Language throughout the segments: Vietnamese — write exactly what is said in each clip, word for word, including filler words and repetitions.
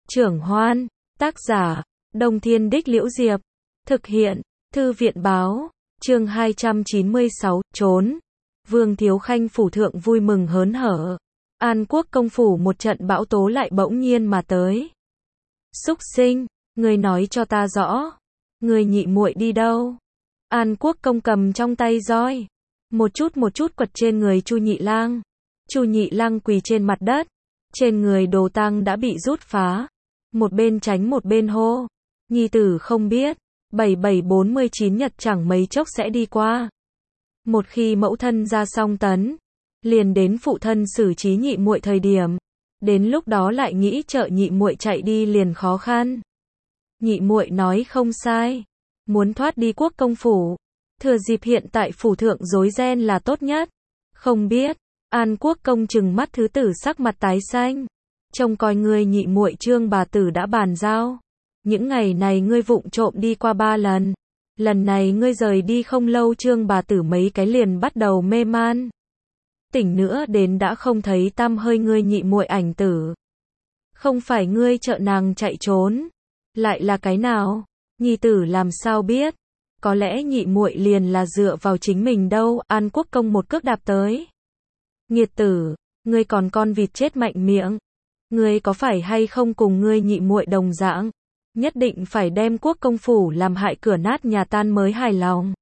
Trưởng Hoan, tác giả, Đông Thiên Đích Liễu Diệp, thực hiện, Thư viện báo, chương hai trăm chín mươi sáu, trốn. Vương Thiếu Khanh phủ thượng vui mừng hớn hở. An Quốc công phủ một trận bão tố lại bỗng nhiên mà tới. Súc sinh, ngươi nói cho ta rõ, ngươi nhị muội đi đâu? An Quốc công cầm trong tay roi, một chút một chút quật trên người Chu Nhị Lang. Chu Nhị Lang quỳ trên mặt đất, trên người đồ tang đã bị rút phá. Một bên tránh một bên hô, nhi tử không biết, bảy bảy bốn mươi chín nhật chẳng mấy chốc sẽ đi qua. Một khi mẫu thân ra song tấn, liền đến phụ thân xử trí nhị muội thời điểm, đến lúc đó lại nghĩ trợ nhị muội chạy đi liền khó khăn. Nhị muội nói không sai, muốn thoát đi quốc công phủ, thừa dịp hiện tại phủ thượng rối ren là tốt nhất. Không biết, An Quốc công trừng mắt thứ tử sắc mặt tái xanh, trông coi ngươi nhị muội Trương bà tử đã bàn giao, những ngày này ngươi vụng trộm đi qua ba lần, lần này ngươi rời đi không lâu Trương bà tử mấy cái liền bắt đầu mê man. Tỉnh nữa đến đã không thấy tăm hơi ngươi nhị muội ảnh tử. Không phải ngươi trợ nàng chạy trốn, lại là cái nào? Nhi tử làm sao biết? Có lẽ nhị muội liền là dựa vào chính mình đâu. An Quốc công một cước đạp tới. Nghiệt tử, ngươi còn con vịt chết mạnh miệng. Ngươi có phải hay không cùng ngươi nhị muội đồng dạng, nhất định phải đem quốc công phủ làm hại cửa nát nhà tan mới hài lòng.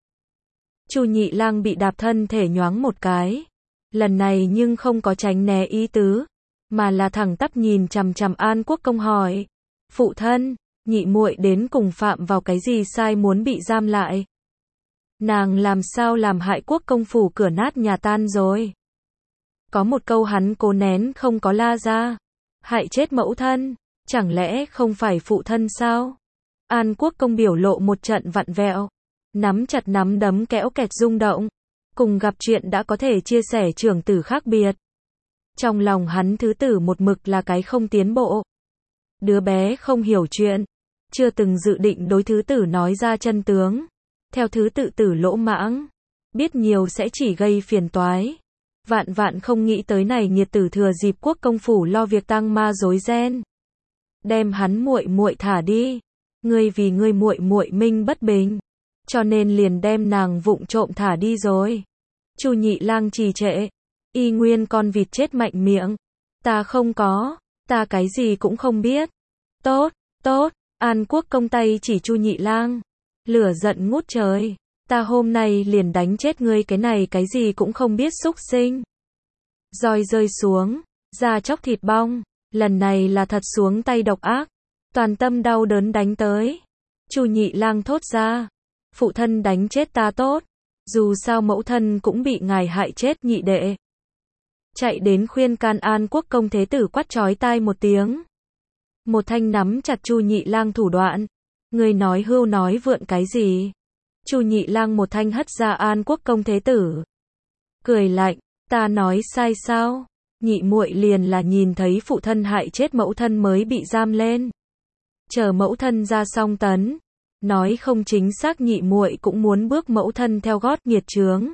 Chu Nhị Lang bị đạp thân thể nhoáng một cái. Lần này nhưng không có tránh né ý tứ, mà là thẳng tắp nhìn chằm chằm An Quốc công hỏi: "Phụ thân, nhị muội đến cùng phạm vào cái gì sai muốn bị giam lại? Nàng làm sao làm hại quốc công phủ cửa nát nhà tan rồi?" Có một câu hắn cố nén không có la ra. Hại chết mẫu thân, chẳng lẽ không phải phụ thân sao? An Quốc công biểu lộ một trận vặn vẹo, nắm chặt nắm đấm kéo kẹt rung động. Cùng gặp chuyện đã có thể chia sẻ trưởng tử khác biệt. Trong lòng hắn thứ tử một mực là cái không tiến bộ. Đứa bé không hiểu chuyện, chưa từng dự định đối thứ tử nói ra chân tướng. Theo thứ tự tử lỗ mãng, biết nhiều sẽ chỉ gây phiền toái. Vạn vạn không nghĩ tới này nghiệt tử thừa dịp quốc công phủ lo việc tang ma rối ren, đem hắn muội muội thả đi. Ngươi vì ngươi muội muội minh bất bình, cho nên liền đem nàng vụng trộm thả đi rồi. Chu Nhị Lang trì trệ, y nguyên con vịt chết mạnh miệng. Ta không có, ta cái gì cũng không biết. Tốt, tốt, An Quốc công tay chỉ Chu Nhị Lang, lửa giận ngút trời. Ta hôm nay liền đánh chết ngươi cái này cái gì cũng không biết xúc sinh. Roi rơi xuống, da chóc thịt bong, lần này là thật xuống tay độc ác, toàn tâm đau đớn đánh tới. Chu Nhị Lang thốt ra, phụ thân đánh chết ta tốt, dù sao mẫu thân cũng bị ngài hại chết. Nhị đệ chạy đến khuyên can An Quốc công thế tử quát chói tai một tiếng. Một thanh nắm chặt Chu Nhị Lang thủ đoạn. Ngươi nói hưu nói vượn cái gì? Chu Nhị Lang một thanh hất ra An Quốc công thế tử, cười lạnh, ta nói sai sao? Nhị muội liền là nhìn thấy phụ thân hại chết mẫu thân mới bị giam lên. Chờ mẫu thân ra song tấn, nói không chính xác nhị muội cũng muốn bước mẫu thân theo gót nghiệt chướng.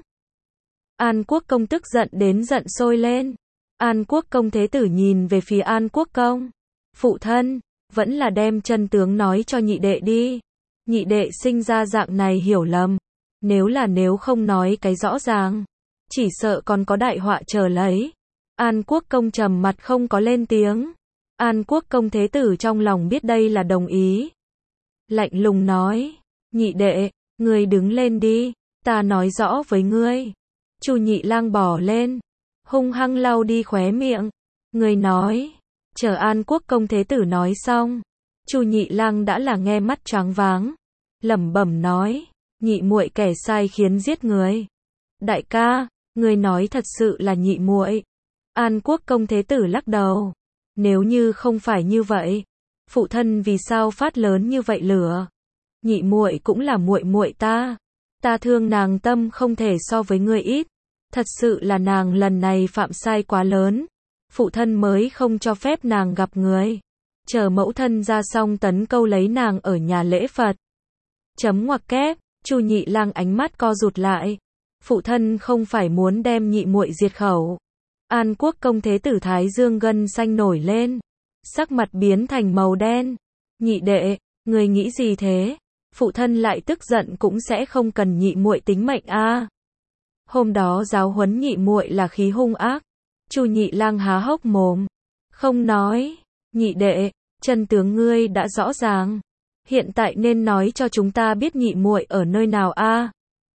An Quốc công tức giận đến giận sôi lên. An Quốc công thế tử nhìn về phía An Quốc công. Phụ thân, vẫn là đem chân tướng nói cho nhị đệ đi. Nhị đệ sinh ra dạng này hiểu lầm. Nếu là nếu không nói cái rõ ràng, chỉ sợ còn có đại họa chờ lấy. An Quốc công trầm mặt không có lên tiếng. An Quốc công thế tử trong lòng biết đây là đồng ý. Lạnh lùng nói, nhị đệ, ngươi đứng lên đi, ta nói rõ với ngươi. Chu Nhị Lang bỏ lên, hung hăng lau đi khóe miệng. Ngươi nói, chờ An Quốc công thế tử nói xong, Chu Nhị Lang đã là nghe mắt choáng váng, lẩm bẩm nói, nhị muội kẻ sai khiến giết người. Đại ca, ngươi nói thật sự là nhị muội? An Quốc công thế tử lắc đầu, nếu như không phải như vậy, phụ thân vì sao phát lớn như vậy lửa? Nhị muội cũng là muội muội ta, ta thương nàng tâm không thể so với ngươi ít. Thật sự là nàng lần này phạm sai quá lớn, phụ thân mới không cho phép nàng gặp người. Chờ mẫu thân ra xong tấn câu lấy nàng ở nhà lễ Phật. Chấm ngoặc kép, Chu Nhị Lang ánh mắt co rụt lại. Phụ thân không phải muốn đem nhị muội diệt khẩu. An Quốc công thế tử thái dương gân xanh nổi lên. sắc mặt biến thành màu đen. Nhị đệ, người nghĩ gì thế? Phụ thân lại tức giận cũng sẽ không cần nhị muội tính mệnh a. Hôm đó giáo huấn nhị muội là khí hung ác. Chu Nhị Lang há hốc mồm, không nói. Nhị đệ, chân tướng ngươi đã rõ ràng, hiện tại nên nói cho chúng ta biết nhị muội ở nơi nào a.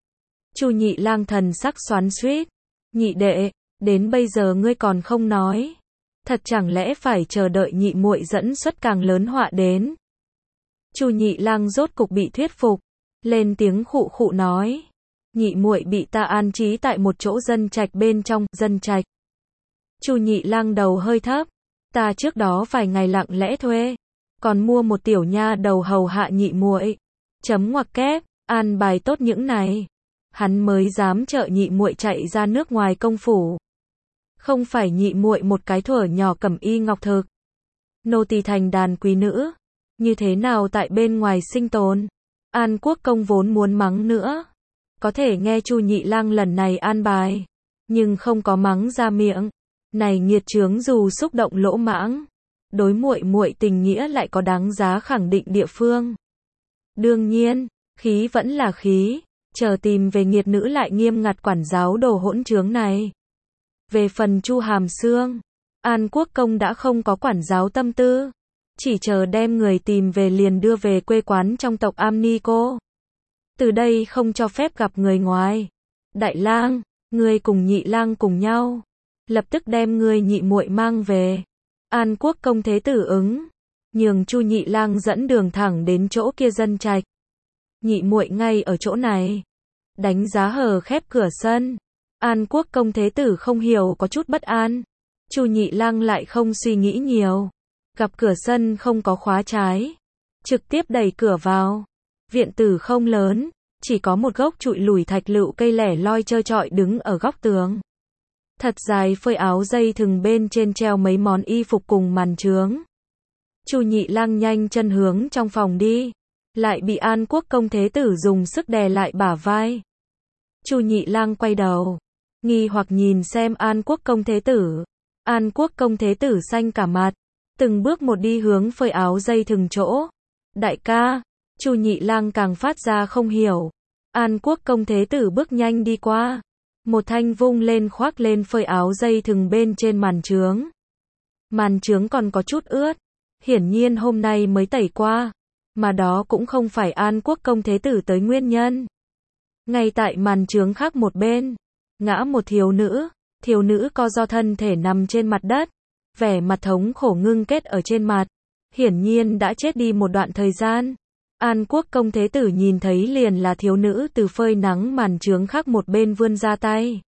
Chu Nhị Lang thần sắc xoắn xuýt. Nhị đệ, đến bây giờ ngươi còn không nói, thật chẳng lẽ phải chờ đợi nhị muội dẫn xuất càng lớn họa đến? Chu Nhị Lang rốt cục bị thuyết phục, lên tiếng khụ khụ nói, nhị muội bị ta an trí tại một chỗ dân trạch bên trong, dân trạch. Chu Nhị Lang đầu hơi thấp, ta trước đó vài ngày lặng lẽ thuê, còn mua một tiểu nha đầu hầu hạ nhị muội. Chấm ngoặc kép, an bài tốt những này, hắn mới dám trợ nhị muội chạy ra nước ngoài công phủ. Không phải nhị muội một cái thuở nhỏ cẩm y ngọc thực, nô tỳ thành đàn quý nữ, như thế nào tại bên ngoài sinh tồn? An Quốc công vốn muốn mắng nữa, có thể nghe Chu Nhị Lang lần này an bài, nhưng không có mắng ra miệng. Này nghiệt chướng dù xúc động lỗ mãng, đối muội muội tình nghĩa lại có đáng giá khẳng định địa phương. Đương nhiên, khí vẫn là khí, chờ tìm về nghiệt nữ lại nghiêm ngặt quản giáo đồ hỗn chướng này. Về phần Chu Hàm Xương, An Quốc công đã không có quản giáo tâm tư, chỉ chờ đem người tìm về liền đưa về quê quán trong tộc Am Ni Cô. Từ đây không cho phép gặp người ngoài. Đại lang, ngươi cùng Nhị Lang cùng nhau, lập tức đem ngươi nhị muội mang về. An Quốc công thế tử ứng, nhường Chu Nhị Lang dẫn đường thẳng đến chỗ kia dân trạch. Nhị muội ngay ở chỗ này. Đánh giá hờ khép cửa sân. An Quốc công thế tử không hiểu có chút bất an. Chu Nhị Lang lại không suy nghĩ nhiều, gặp cửa sân không có khóa trái, trực tiếp đẩy cửa vào. Viện tử không lớn, chỉ có một gốc trụi lủi thạch lựu cây lẻ loi trơ trọi đứng ở góc tường. Thật dài phơi áo dây thừng bên trên treo mấy món y phục cùng màn trướng. Chu Nhị Lang nhanh chân hướng trong phòng đi, lại bị An Quốc công thế tử dùng sức đè lại bả vai. Chu Nhị Lang quay đầu, nghi hoặc nhìn xem An Quốc công thế tử. An Quốc công thế tử xanh cả mặt, từng bước một đi hướng phơi áo dây thừng chỗ. Đại ca, Chu Nhị Lang càng phát ra không hiểu. An Quốc công thế tử bước nhanh đi qua, một thanh vung lên khoác lên phơi áo dây thừng bên trên màn trướng. Màn trướng còn có chút ướt, hiển nhiên hôm nay mới tẩy qua, mà đó cũng không phải An Quốc công thế tử tới nguyên nhân. Ngay tại màn trướng khác một bên, ngã một thiếu nữ, thiếu nữ co do thân thể nằm trên mặt đất, vẻ mặt thống khổ ngưng kết ở trên mặt, hiển nhiên đã chết đi một đoạn thời gian. An Quốc công thế tử nhìn thấy liền là thiếu nữ từ phơi nắng màn trướng khác một bên vươn ra tay.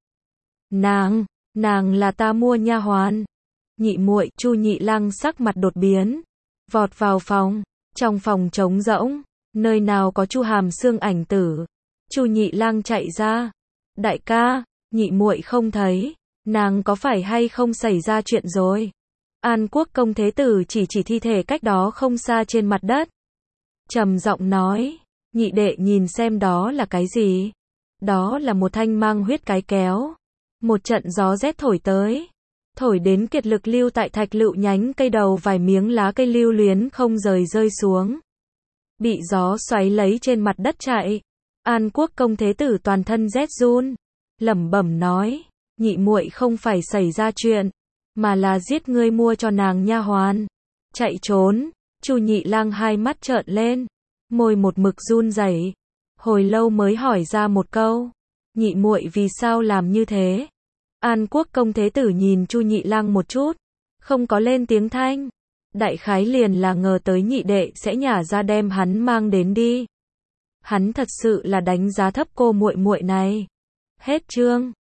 Nàng, nàng là ta mua nha hoàn. Nhị muội, Chu Nhị Lang sắc mặt đột biến, vọt vào phòng, trong phòng trống rỗng, nơi nào có Chu Hàm Xương ảnh tử. Chu Nhị Lang chạy ra, đại ca, nhị muội không thấy, nàng có phải hay không xảy ra chuyện rồi? An Quốc công thế tử chỉ chỉ thi thể cách đó không xa trên mặt đất, trầm giọng nói, nhị đệ nhìn xem đó là cái gì? Đó là một thanh mang huyết cái kéo. Một trận gió rét thổi tới, thổi đến kiệt lực lưu tại thạch lựu nhánh cây đầu vài miếng lá cây lưu luyến không rời rơi xuống, bị gió xoáy lấy trên mặt đất chạy. An Quốc công thế tử toàn thân rét run, lẩm bẩm nói, nhị muội không phải xảy ra chuyện, mà là giết ngươi mua cho nàng nha hoàn, chạy trốn. Chu Nhị Lang hai mắt trợn lên, môi một mực run rẩy, hồi lâu mới hỏi ra một câu, nhị muội vì sao làm như thế? An Quốc công thế tử nhìn Chu Nhị Lang một chút, không có lên tiếng thanh, đại khái liền là ngờ tới nhị đệ sẽ nhả ra đem hắn mang đến đi. Hắn thật sự là đánh giá thấp cô muội muội này. Hết chương.